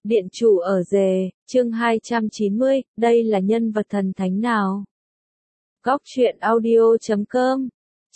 Điện chủ ở rề, chương 290, đây là nhân vật thần thánh nào? Góc truyện audio.com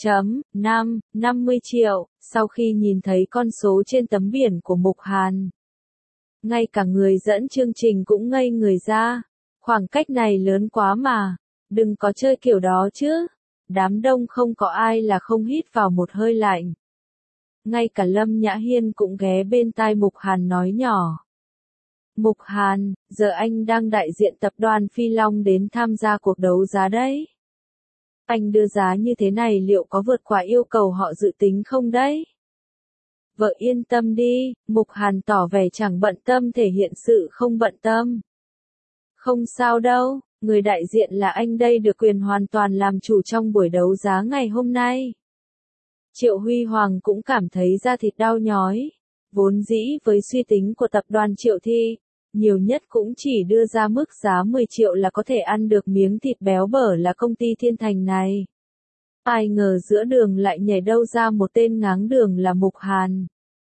50 triệu, sau khi nhìn thấy con số trên tấm biển của Mục Hàn. Ngay cả người dẫn chương trình cũng ngây người ra, khoảng cách này lớn quá mà, đừng có chơi kiểu đó chứ. Đám đông không có ai là không hít vào một hơi lạnh. Ngay cả Lâm Nhã Hiên cũng ghé bên tai Mục Hàn nói nhỏ. Mục Hàn, giờ anh đang đại diện tập đoàn Phi Long đến tham gia cuộc đấu giá đấy. Anh đưa giá như thế này liệu có vượt qua yêu cầu họ dự tính không đấy? Vợ yên tâm đi, Mục Hàn tỏ vẻ chẳng bận tâm thể hiện sự không bận tâm. Không sao đâu, người đại diện là anh đây được quyền hoàn toàn làm chủ trong buổi đấu giá ngày hôm nay. Triệu Huy Hoàng cũng cảm thấy da thịt đau nhói. Vốn dĩ với suy tính của tập đoàn Triệu Thị, nhiều nhất cũng chỉ đưa ra mức giá 10 triệu là có thể ăn được miếng thịt béo bở là công ty Thiên Thành này. Ai ngờ giữa đường lại nhảy đâu ra một tên ngáng đường là Mục Hàn.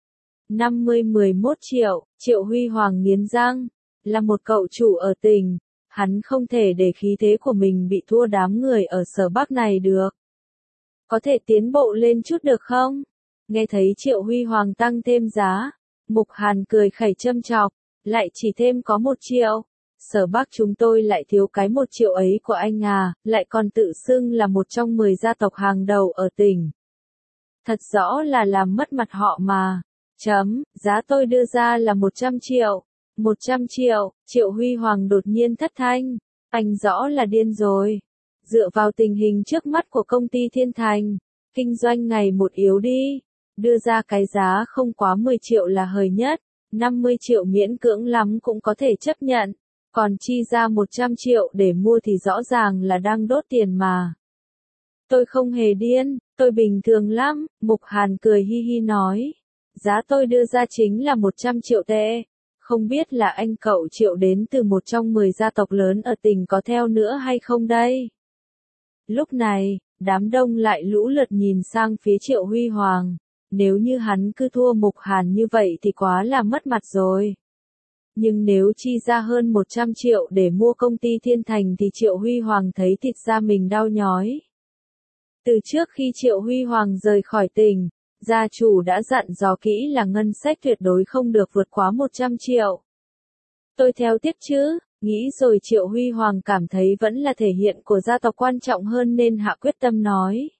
11 triệu, Triệu Huy Hoàng nghiến răng, là một cậu chủ ở tỉnh, hắn không thể để khí thế của mình bị thua đám người ở Sở Bắc này được. Có thể tiến bộ lên chút được không? Nghe thấy Triệu Huy Hoàng tăng thêm giá, Mục Hàn cười khẩy châm chọc, lại chỉ thêm có 1 triệu. Sở Bắc chúng tôi lại thiếu cái 1 triệu ấy của anh à, lại còn tự xưng là một trong 10 gia tộc hàng đầu ở tỉnh. Thật rõ là làm mất mặt họ mà. Giá tôi đưa ra là 100 triệu. 100 triệu, Triệu Huy Hoàng đột nhiên thất thanh. Anh rõ là điên rồi. Dựa vào tình hình trước mắt của công ty Thiên Thành, kinh doanh ngày một yếu đi. Đưa ra cái giá không quá 10 triệu là hời nhất, 50 triệu miễn cưỡng lắm cũng có thể chấp nhận, còn chi ra 100 triệu để mua thì rõ ràng là đang đốt tiền mà. Tôi không hề điên, tôi bình thường lắm, Mục Hàn cười hi hi nói. Giá tôi đưa ra chính là 100 triệu tệ, không biết là anh cậu Triệu đến từ một trong 10 gia tộc lớn ở tỉnh có theo nữa hay không đây? Lúc này, đám đông lại lũ lượt nhìn sang phía Triệu Huy Hoàng. Nếu như hắn cứ thua Mục Hàn như vậy thì quá là mất mặt rồi. Nhưng nếu chi ra hơn 100 triệu để mua công ty Thiên Thành thì Triệu Huy Hoàng thấy thịt da mình đau nhói. Từ trước khi Triệu Huy Hoàng rời khỏi tỉnh, gia chủ đã dặn dò kỹ là ngân sách tuyệt đối không được vượt quá 100 triệu. Tôi theo tiếp chứ, nghĩ rồi Triệu Huy Hoàng cảm thấy vẫn là thể hiện của gia tộc quan trọng hơn nên hạ quyết tâm nói.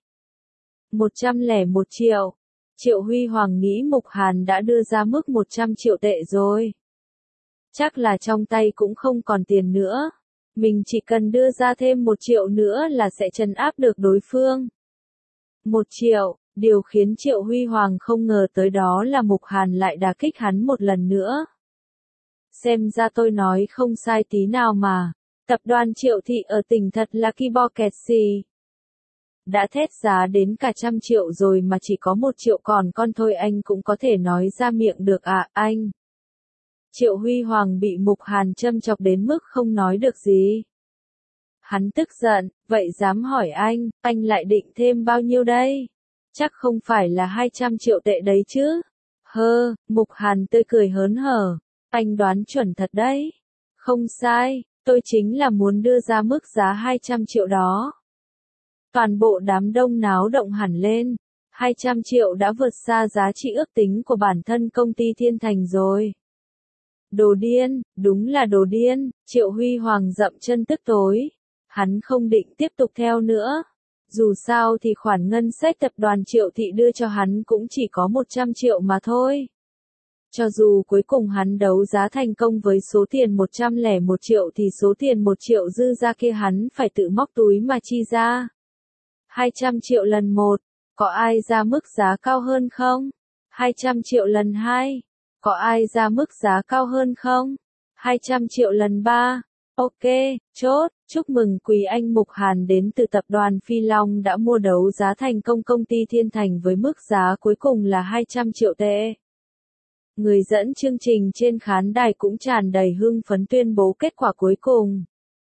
101 triệu. Triệu Huy Hoàng nghĩ Mục Hàn đã đưa ra mức 100 triệu tệ rồi. Chắc là trong tay cũng không còn tiền nữa. Mình chỉ cần đưa ra thêm 1 triệu nữa là sẽ trấn áp được đối phương. 1 triệu, điều khiến Triệu Huy Hoàng không ngờ tới đó là Mục Hàn lại đả kích hắn một lần nữa. Xem ra tôi nói không sai tí nào mà. Tập đoàn Triệu Thị ở tỉnh thật là ki bo kẹt xì. Đã thét giá đến cả 100 triệu rồi mà chỉ có 1 triệu còn con thôi anh cũng có thể nói ra miệng được à, anh. Triệu Huy Hoàng bị Mục Hàn châm chọc đến mức không nói được gì. Hắn tức giận, vậy dám hỏi anh lại định thêm bao nhiêu đây? Chắc không phải là 200 triệu tệ đấy chứ? Mục Hàn tươi cười hớn hở, anh đoán chuẩn thật đấy. Không sai, tôi chính là muốn đưa ra mức giá 200 triệu đó. Toàn bộ đám đông náo động hẳn lên, 200 triệu đã vượt xa giá trị ước tính của bản thân công ty Thiên Thành rồi. Đồ điên, đúng là đồ điên, Triệu Huy Hoàng dậm chân tức tối. Hắn không định tiếp tục theo nữa. Dù sao thì khoản ngân sách tập đoàn Triệu Thị đưa cho hắn cũng chỉ có 100 triệu mà thôi. Cho dù cuối cùng hắn đấu giá thành công với số tiền 101 triệu thì số tiền 1 triệu dư ra kia hắn phải tự móc túi mà chi ra. 200 triệu lần 1, có ai ra mức giá cao hơn không? 200 triệu lần 2, có ai ra mức giá cao hơn không? 200 triệu lần 3, ok, chốt, chúc mừng quý anh Mục Hàn đến từ tập đoàn Phi Long đã mua đấu giá thành công công ty Thiên Thành với mức giá cuối cùng là 200 triệu tệ. Người dẫn chương trình trên khán đài cũng tràn đầy hưng phấn tuyên bố kết quả cuối cùng.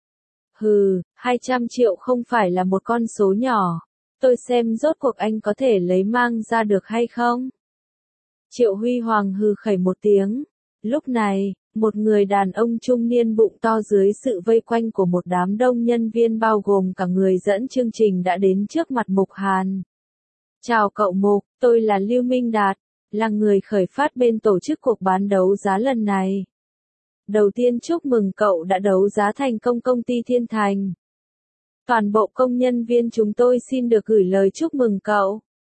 200 triệu không phải là một con số nhỏ. Tôi xem rốt cuộc anh có thể lấy mang ra được hay không? Triệu Huy Hoàng hừ khẩy một tiếng. Lúc này, Một người đàn ông trung niên bụng to dưới sự vây quanh của một đám đông nhân viên bao gồm cả người dẫn chương trình đã đến trước mặt Mục Hàn. Chào cậu Mục, tôi là Lưu Minh Đạt, là người khởi phát bên tổ chức cuộc bán đấu giá lần này. Đầu tiên chúc mừng cậu đã đấu giá thành công công ty Thiên Thành. Toàn bộ công nhân viên chúng tôi xin được gửi lời chúc mừng cậu.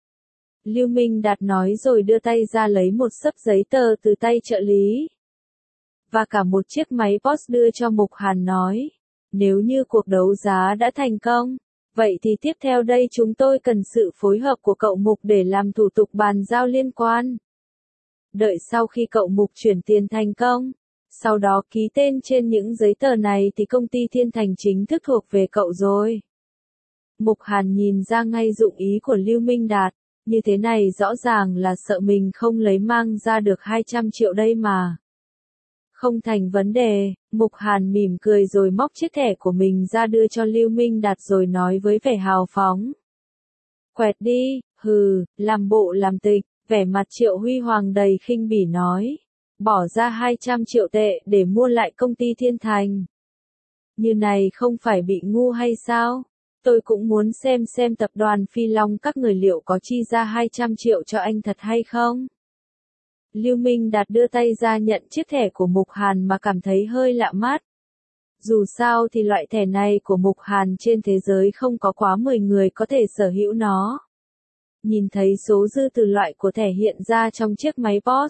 Lưu Minh Đạt nói rồi đưa tay ra lấy một xấp giấy tờ từ tay trợ lý. Và cả một chiếc máy POS đưa cho Mục Hàn nói. Nếu như cuộc đấu giá đã thành công, vậy thì tiếp theo đây chúng tôi cần sự phối hợp của cậu Mục để làm thủ tục bàn giao liên quan. Đợi sau khi cậu Mục chuyển tiền thành công, sau đó ký tên trên những giấy tờ này thì công ty Thiên Thành chính thức thuộc về cậu rồi. Mục Hàn nhìn ra ngay dụng ý của Lưu Minh Đạt, như thế này rõ ràng là sợ mình không lấy mang ra được 200 triệu đây mà. Không thành vấn đề, Mục Hàn mỉm cười rồi móc chiếc thẻ của mình ra đưa cho Lưu Minh Đạt rồi nói với vẻ hào phóng. Quẹt đi, hừ, làm bộ làm tịch, vẻ mặt Triệu Huy Hoàng đầy khinh bỉ nói. Bỏ ra 200 triệu tệ để mua lại công ty Thiên Thành. Như này không phải bị ngu hay sao? Tôi cũng muốn xem tập đoàn Phi Long các người liệu có chi ra 200 triệu cho anh thật hay không? Lưu Minh Đạt đưa tay ra nhận chiếc thẻ của Mục Hàn mà cảm thấy hơi lạ mắt. Dù sao thì loại thẻ này của Mục Hàn trên thế giới không có quá 10 người có thể sở hữu nó. Nhìn thấy số dư từ loại của thẻ hiện ra trong chiếc máy POS.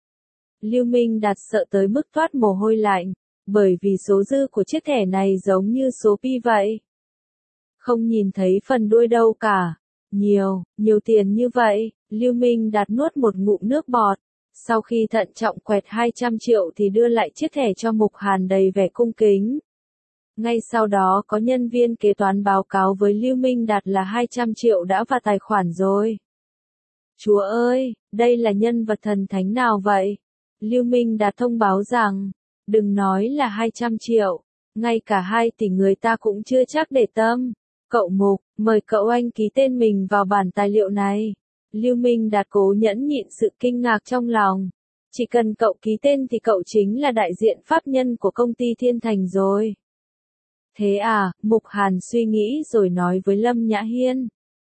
Lưu Minh Đạt sợ tới mức toát mồ hôi lạnh, bởi vì số dư của chiếc thẻ này giống như số pi vậy. Không nhìn thấy phần đuôi đâu cả. Nhiều tiền như vậy, Lưu Minh Đạt nuốt một ngụm nước bọt. Sau khi thận trọng quẹt 200 triệu thì đưa lại chiếc thẻ cho Mục Hàn đầy vẻ cung kính. Ngay sau đó có nhân viên kế toán báo cáo với Lưu Minh Đạt là 200 triệu đã vào tài khoản rồi. Chúa ơi, đây là nhân vật thần thánh nào vậy? Lưu Minh Đạt thông báo rằng, đừng nói là 200 triệu, ngay cả 2 tỷ người ta cũng chưa chắc để tâm. Cậu Mục, mời cậu anh ký tên mình vào bản tài liệu này. Lưu Minh Đạt cố nhẫn nhịn sự kinh ngạc trong lòng. Chỉ cần cậu ký tên thì cậu chính là đại diện pháp nhân của công ty Thiên Thành rồi. Thế à, Mục Hàn suy nghĩ rồi nói với Lâm Nhã Hiên.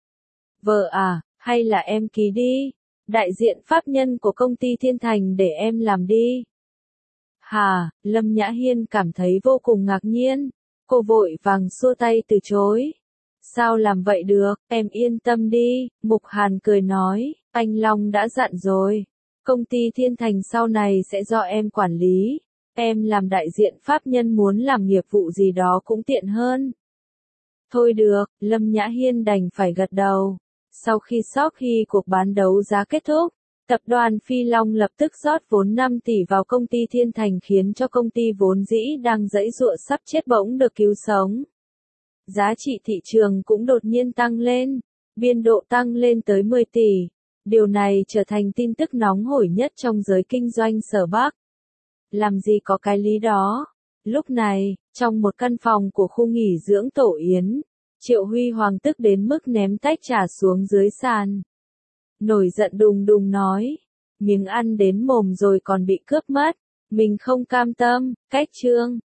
Vợ à, hay là em ký đi. Đại diện pháp nhân của công ty Thiên Thành để em làm đi. Hà, Lâm Nhã Hiên cảm thấy vô cùng ngạc nhiên. Cô vội vàng xua tay từ chối. Sao làm vậy được, em yên tâm đi, Mục Hàn cười nói, anh Long đã dặn rồi. Công ty Thiên Thành sau này sẽ do em quản lý. Em làm đại diện pháp nhân muốn làm nghiệp vụ gì đó cũng tiện hơn. Thôi được, Lâm Nhã Hiên đành phải gật đầu. Sau khi cuộc bán đấu giá kết thúc, tập đoàn Phi Long lập tức rót vốn 5 tỷ vào công ty Thiên Thành khiến cho công ty vốn dĩ đang giãy giụa sắp chết bỗng được cứu sống. Giá trị thị trường cũng đột nhiên tăng lên, biên độ tăng lên tới 10 tỷ. Điều này trở thành tin tức nóng hổi nhất trong giới kinh doanh Sở Bắc. Làm gì có cái lý đó. Lúc này, trong một căn phòng của khu nghỉ dưỡng Tổ Yến, Triệu Huy Hoàng tức đến mức ném tách trà xuống dưới sàn. Nổi giận đùng đùng nói, miếng ăn đến mồm rồi còn bị cướp mất, mình không cam tâm, cách trương.